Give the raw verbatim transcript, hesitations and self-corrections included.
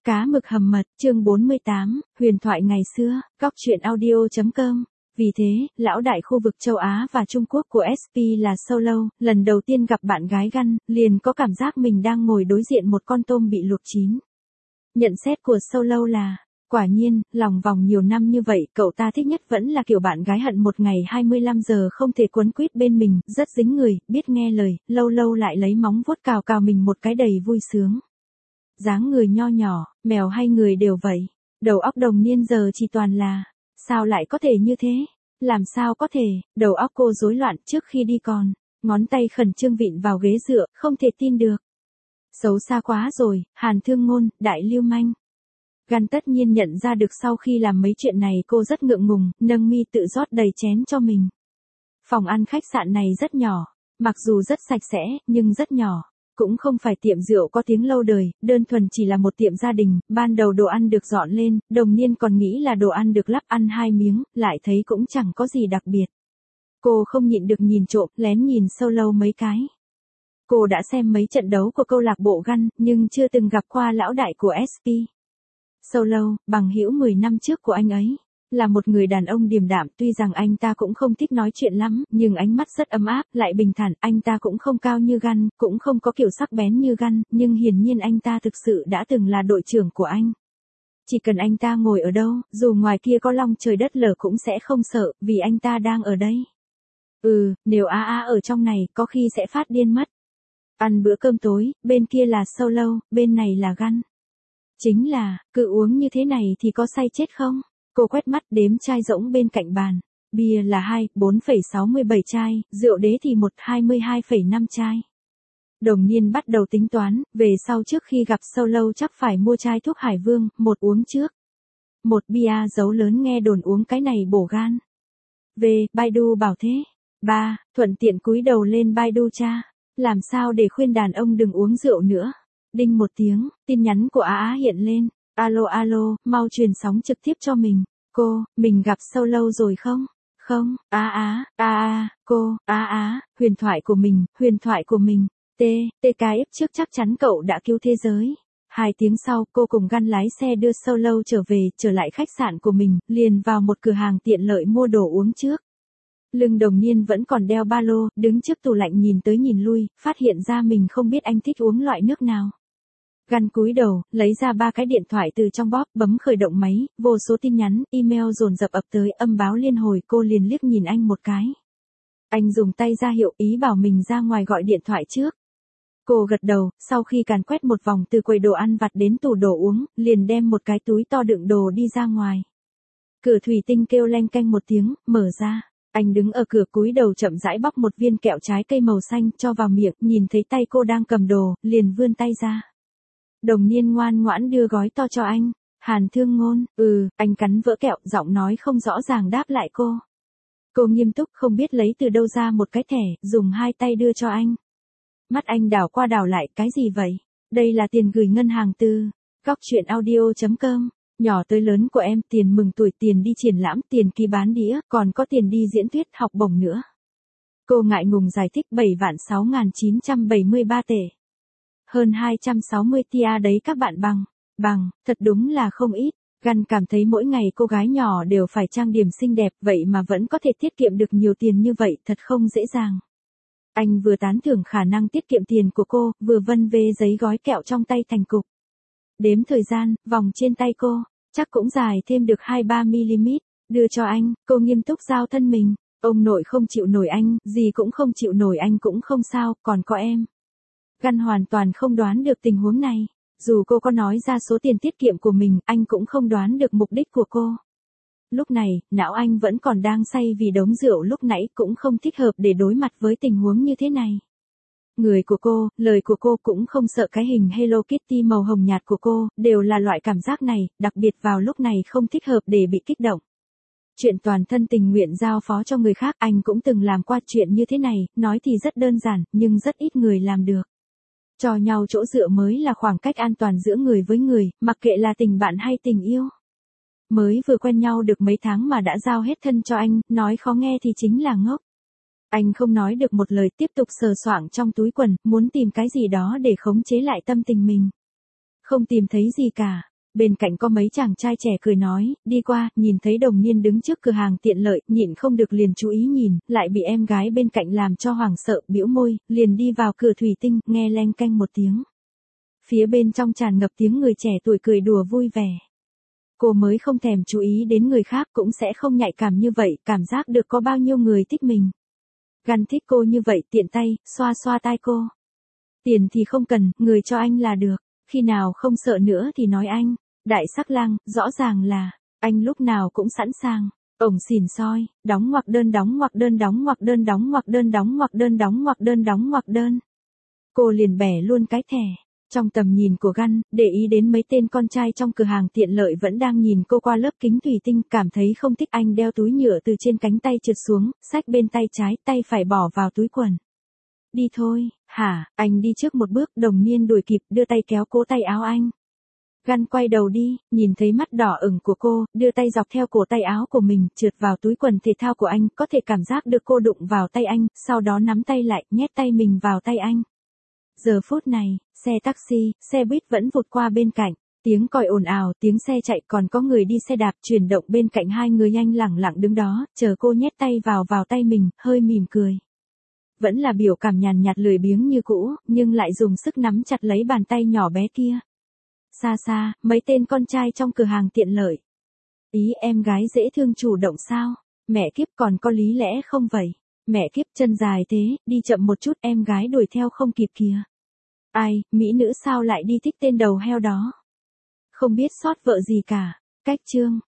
Cá mực hầm mật, chương bốn mươi tám, huyền thoại ngày xưa, góc truyện audio chấm com. Vì thế, lão đại khu vực châu Á và Trung Quốc của ét pê là Solo, lần đầu tiên gặp bạn gái Gun, liền có cảm giác mình đang ngồi đối diện một con tôm bị luộc chín. Nhận xét của Solo là, quả nhiên, lòng vòng nhiều năm như vậy, cậu ta thích nhất vẫn là kiểu bạn gái hận một ngày hai mươi lăm giờ không thể quấn quýt bên mình, rất dính người, biết nghe lời, lâu lâu lại lấy móng vuốt cào cào mình một cái đầy vui sướng. Dáng người nho nhỏ, mèo hay người đều vậy. Đầu óc đồng niên giờ chỉ toàn là, sao lại có thể như thế? Làm sao có thể? Đầu óc cô rối loạn trước khi đi còn, ngón tay khẩn trương vịn vào ghế dựa, không thể tin được. Xấu xa quá rồi, Hàn Thương Ngôn, đại lưu manh. Gun tất nhiên nhận ra được sau khi làm mấy chuyện này cô rất ngượng ngùng, nâng mi tự rót đầy chén cho mình. Phòng ăn khách sạn này rất nhỏ, mặc dù rất sạch sẽ, nhưng rất nhỏ. Cũng không phải tiệm rượu có tiếng lâu đời, đơn thuần chỉ là một tiệm gia đình, ban đầu đồ ăn được dọn lên, đồng niên còn nghĩ là đồ ăn được lắp ăn hai miếng, lại thấy cũng chẳng có gì đặc biệt. Cô không nhịn được nhìn trộm, lén nhìn Solo mấy cái. Cô đã xem mấy trận đấu của câu lạc bộ Gun, nhưng chưa từng gặp qua lão đại của ét pê. Solo, bằng hữu mười năm trước của anh ấy. Là một người đàn ông điềm đạm, tuy rằng anh ta cũng không thích nói chuyện lắm, nhưng ánh mắt rất ấm áp, lại bình thản, anh ta cũng không cao như Gun, cũng không có kiểu sắc bén như Gun, nhưng hiển nhiên anh ta thực sự đã từng là đội trưởng của anh. Chỉ cần anh ta ngồi ở đâu, dù ngoài kia có long trời đất lở cũng sẽ không sợ, vì anh ta đang ở đây. Ừ, nếu a a ở trong này, có khi sẽ phát điên mất. Ăn bữa cơm tối, bên kia là Solo, bên này là Gun. Chính là, cứ uống như thế này thì có say chết không? Cô quét mắt đếm chai rỗng bên cạnh bàn. Bia là hai, bốn phẩy sáu mươi bảy chai, rượu đế thì một, hai mươi hai phẩy năm chai. Đồng niên bắt đầu tính toán, về sau trước khi gặp Solo chắc phải mua chai thuốc Hải Vương, một uống trước. Một bia dấu lớn nghe đồn uống cái này bổ gan. Về, Baidu bảo thế. Ba, thuận tiện cúi đầu lên Baidu tra. Làm sao để khuyên đàn ông đừng uống rượu nữa. Đinh một tiếng, tin nhắn của Á Á hiện lên. Alo alo, mau truyền sóng trực tiếp cho mình. Cô, mình gặp Solo rồi không? Không, Á Á, a a, cô, Á Á, huyền thoại của mình, huyền thoại của mình. T, tê ca ép trước chắc chắn cậu đã cứu thế giới. Hai tiếng sau, cô cùng Gun lái xe đưa Solo trở về, trở lại khách sạn của mình, liền vào một cửa hàng tiện lợi mua đồ uống trước. Lưng đồng niên vẫn còn đeo ba lô, đứng trước tủ lạnh nhìn tới nhìn lui, phát hiện ra mình không biết anh thích uống loại nước nào. Gun cúi đầu, lấy ra ba cái điện thoại từ trong bóp, bấm khởi động máy, vô số tin nhắn, email dồn dập ập tới, âm báo liên hồi, cô liền liếc nhìn anh một cái. Anh dùng tay ra hiệu ý bảo mình ra ngoài gọi điện thoại trước. Cô gật đầu, sau khi càn quét một vòng từ quầy đồ ăn vặt đến tủ đồ uống, liền đem một cái túi to đựng đồ đi ra ngoài. Cửa thủy tinh kêu leng keng một tiếng, mở ra. Anh đứng ở cửa cúi đầu chậm rãi bóc một viên kẹo trái cây màu xanh cho vào miệng, nhìn thấy tay cô đang cầm đồ, liền vươn tay ra. Đồng niên ngoan ngoãn đưa gói to cho anh. Hàn Thương Ngôn, ừ, anh cắn vỡ kẹo, giọng nói không rõ ràng đáp lại cô. Cô nghiêm túc không biết lấy từ đâu ra một cái thẻ, dùng hai tay đưa cho anh. Mắt anh đảo qua đảo lại, cái gì vậy? Đây là tiền gửi ngân hàng từ góc truyện audio chấm com. Nhỏ tới lớn của em, tiền mừng tuổi, tiền đi triển lãm, tiền ký bán đĩa, còn có tiền đi diễn thuyết, học bổng nữa. Cô ngại ngùng giải thích bảy vạn sáu nghìn chín trăm bảy mươi ba tệ. Hơn hai trăm sáu mươi tia đấy các bạn bằng. Bằng, thật đúng là không ít. Gun cảm thấy mỗi ngày cô gái nhỏ đều phải trang điểm xinh đẹp, vậy mà vẫn có thể tiết kiệm được nhiều tiền như vậy, thật không dễ dàng. Anh vừa tán thưởng khả năng tiết kiệm tiền của cô, vừa vân vê giấy gói kẹo trong tay thành cục. Đếm thời gian, vòng trên tay cô, chắc cũng dài thêm được hai ba mi-li-mét, đưa cho anh, cô nghiêm túc giao thân mình. Ông nội không chịu nổi anh, gì cũng không chịu nổi anh cũng không sao, còn có em. Gun hoàn toàn không đoán được tình huống này. Dù cô có nói ra số tiền tiết kiệm của mình, anh cũng không đoán được mục đích của cô. Lúc này, não anh vẫn còn đang say vì đống rượu lúc nãy, cũng không thích hợp để đối mặt với tình huống như thế này. Người của cô, lời của cô cũng không sợ cái hình Hello Kitty màu hồng nhạt của cô, đều là loại cảm giác này, đặc biệt vào lúc này không thích hợp để bị kích động. Chuyện toàn thân tình nguyện giao phó cho người khác, anh cũng từng làm qua chuyện như thế này, nói thì rất đơn giản, nhưng rất ít người làm được. Cho nhau chỗ dựa mới là khoảng cách an toàn giữa người với người, mặc kệ là tình bạn hay tình yêu. Mới vừa quen nhau được mấy tháng mà đã giao hết thân cho anh, nói khó nghe thì chính là ngốc. Anh không nói được một lời, tiếp tục sờ soạng trong túi quần, muốn tìm cái gì đó để khống chế lại tâm tình mình. Không tìm thấy gì cả. Bên cạnh có mấy chàng trai trẻ cười nói, đi qua, nhìn thấy Đồng Niên đứng trước cửa hàng tiện lợi, nhịn không được liền chú ý nhìn, lại bị em gái bên cạnh làm cho hoảng sợ, bĩu môi, liền đi vào cửa thủy tinh, nghe leng keng một tiếng. Phía bên trong tràn ngập tiếng người trẻ tuổi cười đùa vui vẻ. Cô mới không thèm chú ý đến người khác cũng sẽ không nhạy cảm như vậy, cảm giác được có bao nhiêu người thích mình. Gan thích cô như vậy, tiện tay, xoa xoa tai cô. Tiền thì không cần, người cho anh là được, khi nào không sợ nữa thì nói anh. Đại sắc lang, rõ ràng là, anh lúc nào cũng sẵn sàng. Ổng xỉn soi, đóng ngoặc đơn đóng ngoặc đơn đóng ngoặc đơn đóng ngoặc đơn đóng ngoặc đơn đóng ngoặc đơn đóng ngoặc đơn. Cô liền bẻ luôn cái thẻ. Trong tầm nhìn của Gan, để ý đến mấy tên con trai trong cửa hàng tiện lợi vẫn đang nhìn cô qua lớp kính thủy tinh, cảm thấy không thích. Anh đeo túi nhựa từ trên cánh tay trượt xuống, xách bên tay trái, tay phải bỏ vào túi quần. Đi thôi, hả, anh đi trước một bước, Đồng Niên đuổi kịp, đưa tay kéo cố tay áo anh. Gan quay đầu đi, nhìn thấy mắt đỏ ửng của cô, đưa tay dọc theo cổ tay áo của mình, trượt vào túi quần thể thao của anh, có thể cảm giác được cô đụng vào tay anh, sau đó nắm tay lại, nhét tay mình vào tay anh. Giờ phút này, xe taxi, xe buýt vẫn vụt qua bên cạnh, tiếng còi ồn ào, tiếng xe chạy, còn có người đi xe đạp chuyển động bên cạnh hai người nhanh lẳng lặng đứng đó, chờ cô nhét tay vào vào tay mình, hơi mỉm cười. Vẫn là biểu cảm nhàn nhạt lười biếng như cũ, nhưng lại dùng sức nắm chặt lấy bàn tay nhỏ bé kia. Xa xa, mấy tên con trai trong cửa hàng tiện lợi. Ý em gái dễ thương chủ động sao? Mẹ kiếp còn có lý lẽ không vậy? Mẹ kiếp chân dài thế, đi chậm một chút em gái đuổi theo không kịp kìa. Ai, mỹ nữ sao lại đi thích tên đầu heo đó? Không biết sót vợ gì cả. Cách chương.